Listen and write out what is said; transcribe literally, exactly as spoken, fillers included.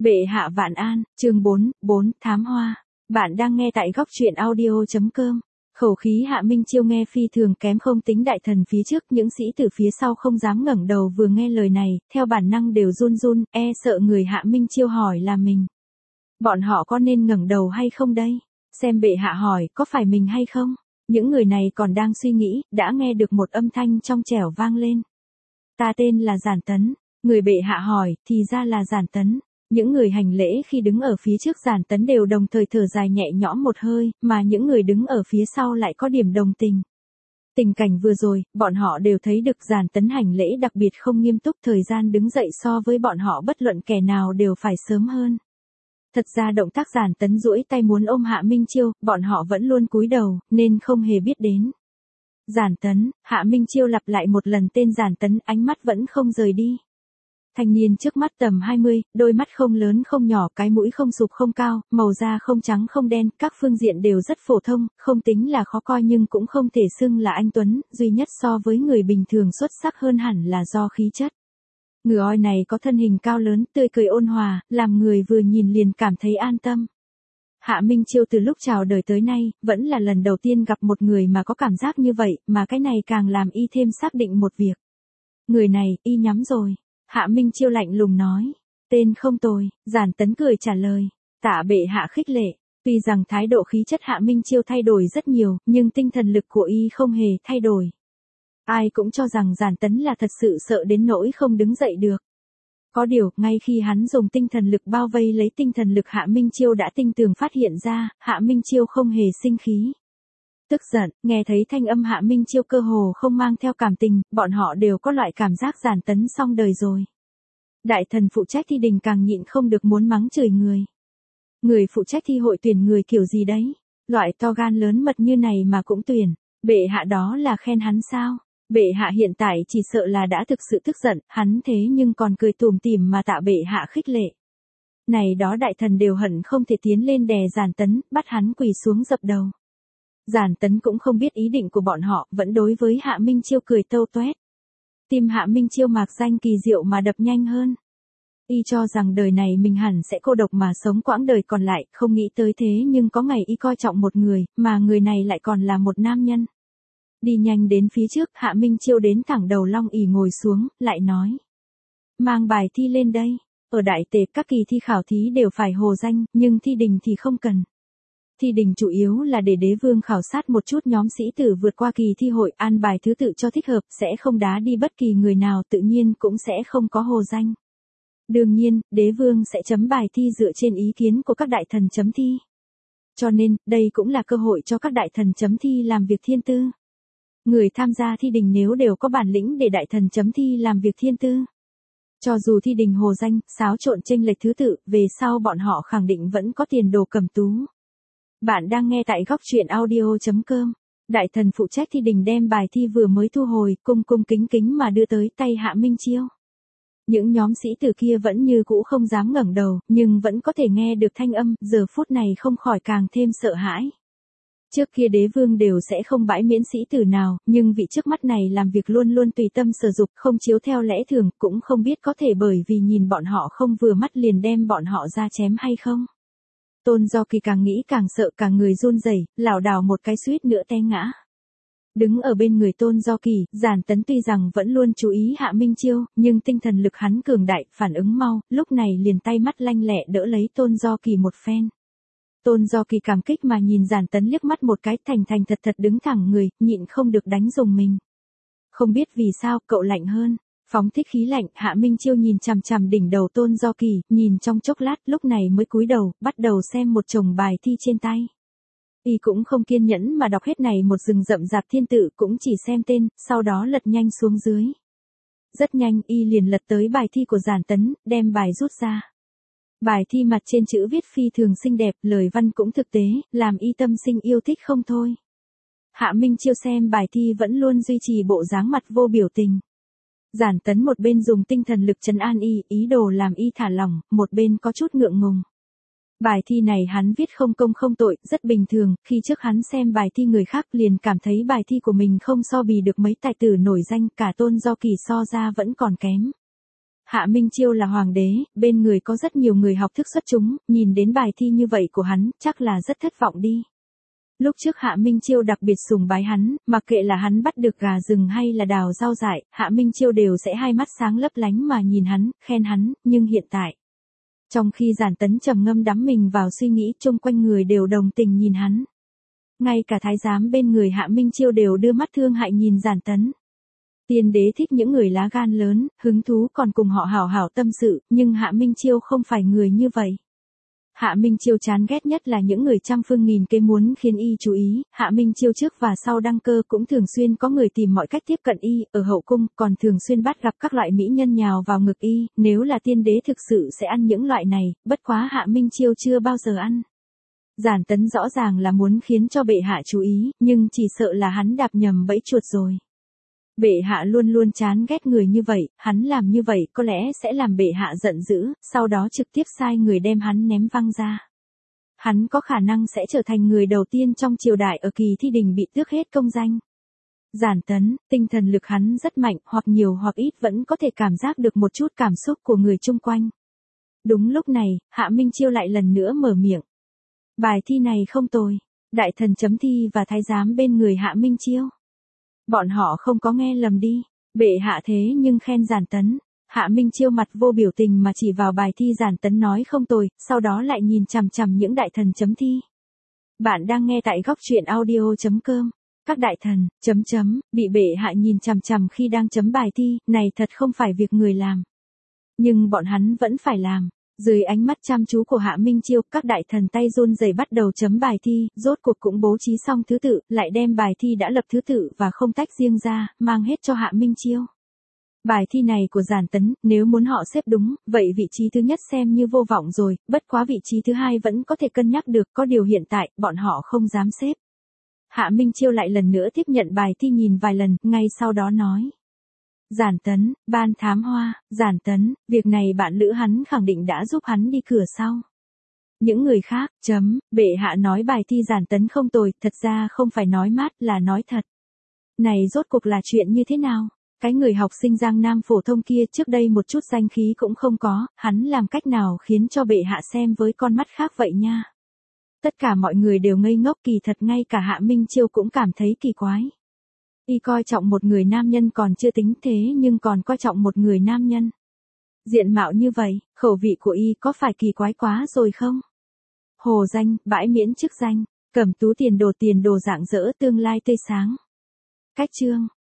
Bệ hạ vạn an, chương bốn, bốn, thám hoa. Bạn đang nghe tại góc truyện audio.com. Khẩu khí Hạ Minh Chiêu nghe phi thường kém, không tính đại thần phía trước, những sĩ tử phía sau không dám ngẩng đầu, vừa nghe lời này, theo bản năng đều run run, e sợ người Hạ Minh Chiêu hỏi là mình. Bọn họ có nên ngẩng đầu hay không đây? Xem bệ hạ hỏi, có phải mình hay không? Những người này còn đang suy nghĩ, đã nghe được một âm thanh trong trẻo vang lên. Ta tên là Giản Tấn. Người bệ hạ hỏi, thì ra là Giản Tấn. Những người hành lễ khi đứng ở phía trước Giản Tấn đều đồng thời thở dài nhẹ nhõm một hơi, mà những người đứng ở phía sau lại có điểm đồng tình. Tình cảnh vừa rồi, bọn họ đều thấy được Giản Tấn hành lễ đặc biệt không nghiêm túc, thời gian đứng dậy so với bọn họ bất luận kẻ nào đều phải sớm hơn. Thật ra động tác Giản Tấn duỗi tay muốn ôm Hạ Minh Chiêu, bọn họ vẫn luôn cúi đầu, nên không hề biết đến. Giản Tấn, Hạ Minh Chiêu lặp lại một lần tên Giản Tấn, ánh mắt vẫn không rời đi. Thanh niên trước mắt tầm hai mươi, đôi mắt không lớn không nhỏ, cái mũi không sụp không cao, màu da không trắng không đen, các phương diện đều rất phổ thông, không tính là khó coi nhưng cũng không thể xưng là anh tuấn, duy nhất so với người bình thường xuất sắc hơn hẳn là do khí chất. Người oi này có thân hình cao lớn, tươi cười ôn hòa, làm người vừa nhìn liền cảm thấy an tâm. Hạ Minh Chiêu từ lúc chào đời tới nay, vẫn là lần đầu tiên gặp một người mà có cảm giác như vậy, mà cái này càng làm y thêm xác định một việc. Người này, y nhắm rồi. Hạ Minh Chiêu lạnh lùng nói. Tên không tồi, Giản Tấn cười trả lời. Tạ bệ hạ khích lệ. Tuy rằng thái độ khí chất Hạ Minh Chiêu thay đổi rất nhiều, nhưng tinh thần lực của y không hề thay đổi. Ai cũng cho rằng Giản Tấn là thật sự sợ đến nỗi không đứng dậy được. Có điều, ngay khi hắn dùng tinh thần lực bao vây lấy tinh thần lực Hạ Minh Chiêu đã tinh tường phát hiện ra, Hạ Minh Chiêu không hề sinh khí. Tức giận, nghe thấy thanh âm Hạ Minh Chiêu cơ hồ không mang theo cảm tình, bọn họ đều có loại cảm giác Giản Tấn xong đời rồi. Đại thần phụ trách thi đình càng nhịn không được muốn mắng chửi người. Người phụ trách thi hội tuyển người kiểu gì đấy? Loại to gan lớn mật như này mà cũng tuyển. Bệ hạ đó là khen hắn sao? Bệ hạ hiện tại chỉ sợ là đã thực sự tức giận, hắn thế nhưng còn cười tủm tỉm mà tạ bệ hạ khích lệ. Này đó đại thần đều hận không thể tiến lên đè Giản Tấn, bắt hắn quỳ xuống dập đầu. Giản Tấn cũng không biết ý định của bọn họ, vẫn đối với Hạ Minh Chiêu cười tâu toét. Tim Hạ Minh Chiêu mạc danh kỳ diệu mà đập nhanh hơn. Y cho rằng đời này mình hẳn sẽ cô độc mà sống quãng đời còn lại, không nghĩ tới thế nhưng có ngày y coi trọng một người, mà người này lại còn là một nam nhân. Đi nhanh đến phía trước, Hạ Minh Chiêu đến thẳng đầu long ỷ ngồi xuống, lại nói. Mang bài thi lên đây, ở đại tề các kỳ thi khảo thí đều phải hồ danh, nhưng thi đình thì không cần. Thi đình chủ yếu là để đế vương khảo sát một chút nhóm sĩ tử vượt qua kỳ thi hội, an bài thứ tự cho thích hợp, sẽ không đá đi bất kỳ người nào, tự nhiên cũng sẽ không có hồ danh. Đương nhiên, đế vương sẽ chấm bài thi dựa trên ý kiến của các đại thần chấm thi. Cho nên, đây cũng là cơ hội cho các đại thần chấm thi làm việc thiên tư. Người tham gia thi đình nếu đều có bản lĩnh để đại thần chấm thi làm việc thiên tư. Cho dù thi đình hồ danh, xáo trộn chênh lệch thứ tự, về sau bọn họ khẳng định vẫn có tiền đồ cầm tú. Bạn đang nghe tại góc truyện audio.com. Đại thần phụ trách thi đình đem bài thi vừa mới thu hồi, cung cung kính kính mà đưa tới tay Hạ Minh Chiêu. Những nhóm sĩ tử kia vẫn như cũ không dám ngẩng đầu, nhưng vẫn có thể nghe được thanh âm, giờ phút này không khỏi càng thêm sợ hãi. Trước kia đế vương đều sẽ không bãi miễn sĩ tử nào, nhưng vị trước mắt này làm việc luôn luôn tùy tâm sở dục, không chiếu theo lẽ thường, cũng không biết có thể bởi vì nhìn bọn họ không vừa mắt liền đem bọn họ ra chém hay không. Tôn Do Kỳ càng nghĩ càng sợ, cả người run rẩy, lảo đảo một cái suýt nữa té ngã. Đứng ở bên người Tôn Do Kỳ, Giản Tấn tuy rằng vẫn luôn chú ý Hạ Minh Chiêu, nhưng tinh thần lực hắn cường đại, phản ứng mau, lúc này liền tay mắt lanh lẹ đỡ lấy Tôn Do Kỳ một phen. Tôn Do Kỳ cảm kích mà nhìn Giản Tấn liếc mắt một cái, thành thành thật thật đứng thẳng người, nhịn không được đánh dùng mình. Không biết vì sao, cậu lạnh hơn. Phóng thích khí lạnh, Hạ Minh Chiêu nhìn chằm chằm đỉnh đầu Tôn Do Kỳ, nhìn trong chốc lát, lúc này mới cúi đầu, bắt đầu xem một chồng bài thi trên tay. Y cũng không kiên nhẫn mà đọc hết này một rừng rậm rạp thiên tự, cũng chỉ xem tên, sau đó lật nhanh xuống dưới. Rất nhanh, Y liền lật tới bài thi của Giản Tấn, đem bài rút ra. Bài thi mặt trên chữ viết phi thường xinh đẹp, lời văn cũng thực tế, làm Y tâm sinh yêu thích không thôi. Hạ Minh Chiêu xem bài thi vẫn luôn duy trì bộ dáng mặt vô biểu tình. Giản Tấn một bên dùng tinh thần lực trấn an Y, ý đồ làm Y thả lỏng, một bên có chút ngượng ngùng. Bài thi này hắn viết không công không tội, rất bình thường, khi trước hắn xem bài thi người khác liền cảm thấy bài thi của mình không so bì được mấy tài tử nổi danh, cả Tôn Do Kỳ so ra vẫn còn kém. Hạ Minh Chiêu là hoàng đế, bên người có rất nhiều người học thức xuất chúng, nhìn đến bài thi như vậy của hắn, chắc là rất thất vọng đi. Lúc trước Hạ Minh Chiêu đặc biệt sùng bái hắn, mặc kệ là hắn bắt được gà rừng hay là đào rau dại, Hạ Minh Chiêu đều sẽ hai mắt sáng lấp lánh mà nhìn hắn, khen hắn, nhưng hiện tại. Trong khi Giản Tấn trầm ngâm đắm mình vào suy nghĩ, chung quanh người đều đồng tình nhìn hắn. Ngay cả thái giám bên người Hạ Minh Chiêu đều đưa mắt thương hại nhìn Giản Tấn. Tiên đế thích những người lá gan lớn, hứng thú còn cùng họ hảo hảo tâm sự, nhưng Hạ Minh Chiêu không phải người như vậy. Hạ Minh Chiêu chán ghét nhất là những người trăm phương nghìn kế muốn khiến y chú ý, Hạ Minh Chiêu trước và sau đăng cơ cũng thường xuyên có người tìm mọi cách tiếp cận y, ở hậu cung còn thường xuyên bắt gặp các loại mỹ nhân nhào vào ngực y, nếu là tiên đế thực sự sẽ ăn những loại này, bất quá Hạ Minh Chiêu chưa bao giờ ăn. Giản Tấn rõ ràng là muốn khiến cho bệ hạ chú ý, nhưng chỉ sợ là hắn đạp nhầm bẫy chuột rồi. Bệ hạ luôn luôn chán ghét người như vậy, hắn làm như vậy có lẽ sẽ làm bệ hạ giận dữ, sau đó trực tiếp sai người đem hắn ném văng ra. Hắn có khả năng sẽ trở thành người đầu tiên trong triều đại ở kỳ thi đình bị tước hết công danh. Giản Tấn, tinh thần lực hắn rất mạnh, hoặc nhiều hoặc ít vẫn có thể cảm giác được một chút cảm xúc của người chung quanh. Đúng lúc này, Hạ Minh Chiêu lại lần nữa mở miệng. Bài thi này không tồi. Đại thần chấm thi và thái giám bên người Hạ Minh Chiêu. Bọn họ không có nghe lầm đi, bệ hạ thế nhưng khen Giản Tấn. Hạ Minh Chiêu mặt vô biểu tình mà chỉ vào bài thi Giản Tấn nói không tồi, sau đó lại nhìn chằm chằm những đại thần chấm thi. Bạn đang nghe tại góc truyện audio chấm com. Các đại thần, chấm chấm, bị bệ hạ nhìn chằm chằm khi đang chấm bài thi, này thật không phải việc người làm. Nhưng bọn hắn vẫn phải làm. Dưới ánh mắt chăm chú của Hạ Minh Chiêu, các đại thần tay run rẩy bắt đầu chấm bài thi, rốt cuộc cũng bố trí xong thứ tự, lại đem bài thi đã lập thứ tự và không tách riêng ra, mang hết cho Hạ Minh Chiêu. Bài thi này của Giản Tấn, nếu muốn họ xếp đúng, vậy vị trí thứ nhất xem như vô vọng rồi, bất quá vị trí thứ hai vẫn có thể cân nhắc được, có điều hiện tại, bọn họ không dám xếp. Hạ Minh Chiêu lại lần nữa tiếp nhận bài thi nhìn vài lần, ngay sau đó nói. Giản Tấn, ban thám hoa, Giản Tấn, việc này bạn lữ hắn khẳng định đã giúp hắn đi cửa sau. Những người khác, chấm, bệ hạ nói bài thi Giản Tấn không tồi, thật ra không phải nói mát là nói thật. Này rốt cuộc là chuyện như thế nào? Cái người học sinh Giang Nam phổ thông kia trước đây một chút danh khí cũng không có, hắn làm cách nào khiến cho bệ hạ xem với con mắt khác vậy nha? Tất cả mọi người đều ngây ngốc, kỳ thật ngay cả Hạ Minh Chiêu cũng cảm thấy kỳ quái. Y coi trọng một người nam nhân còn chưa tính thế nhưng còn coi trọng một người nam nhân. Diện mạo như vậy, khẩu vị của Y có phải kỳ quái quá rồi không? Hồ danh, bãi miễn chức danh, cầm tú tiền đồ tiền đồ rạng rỡ tương lai tươi sáng. Cách chương.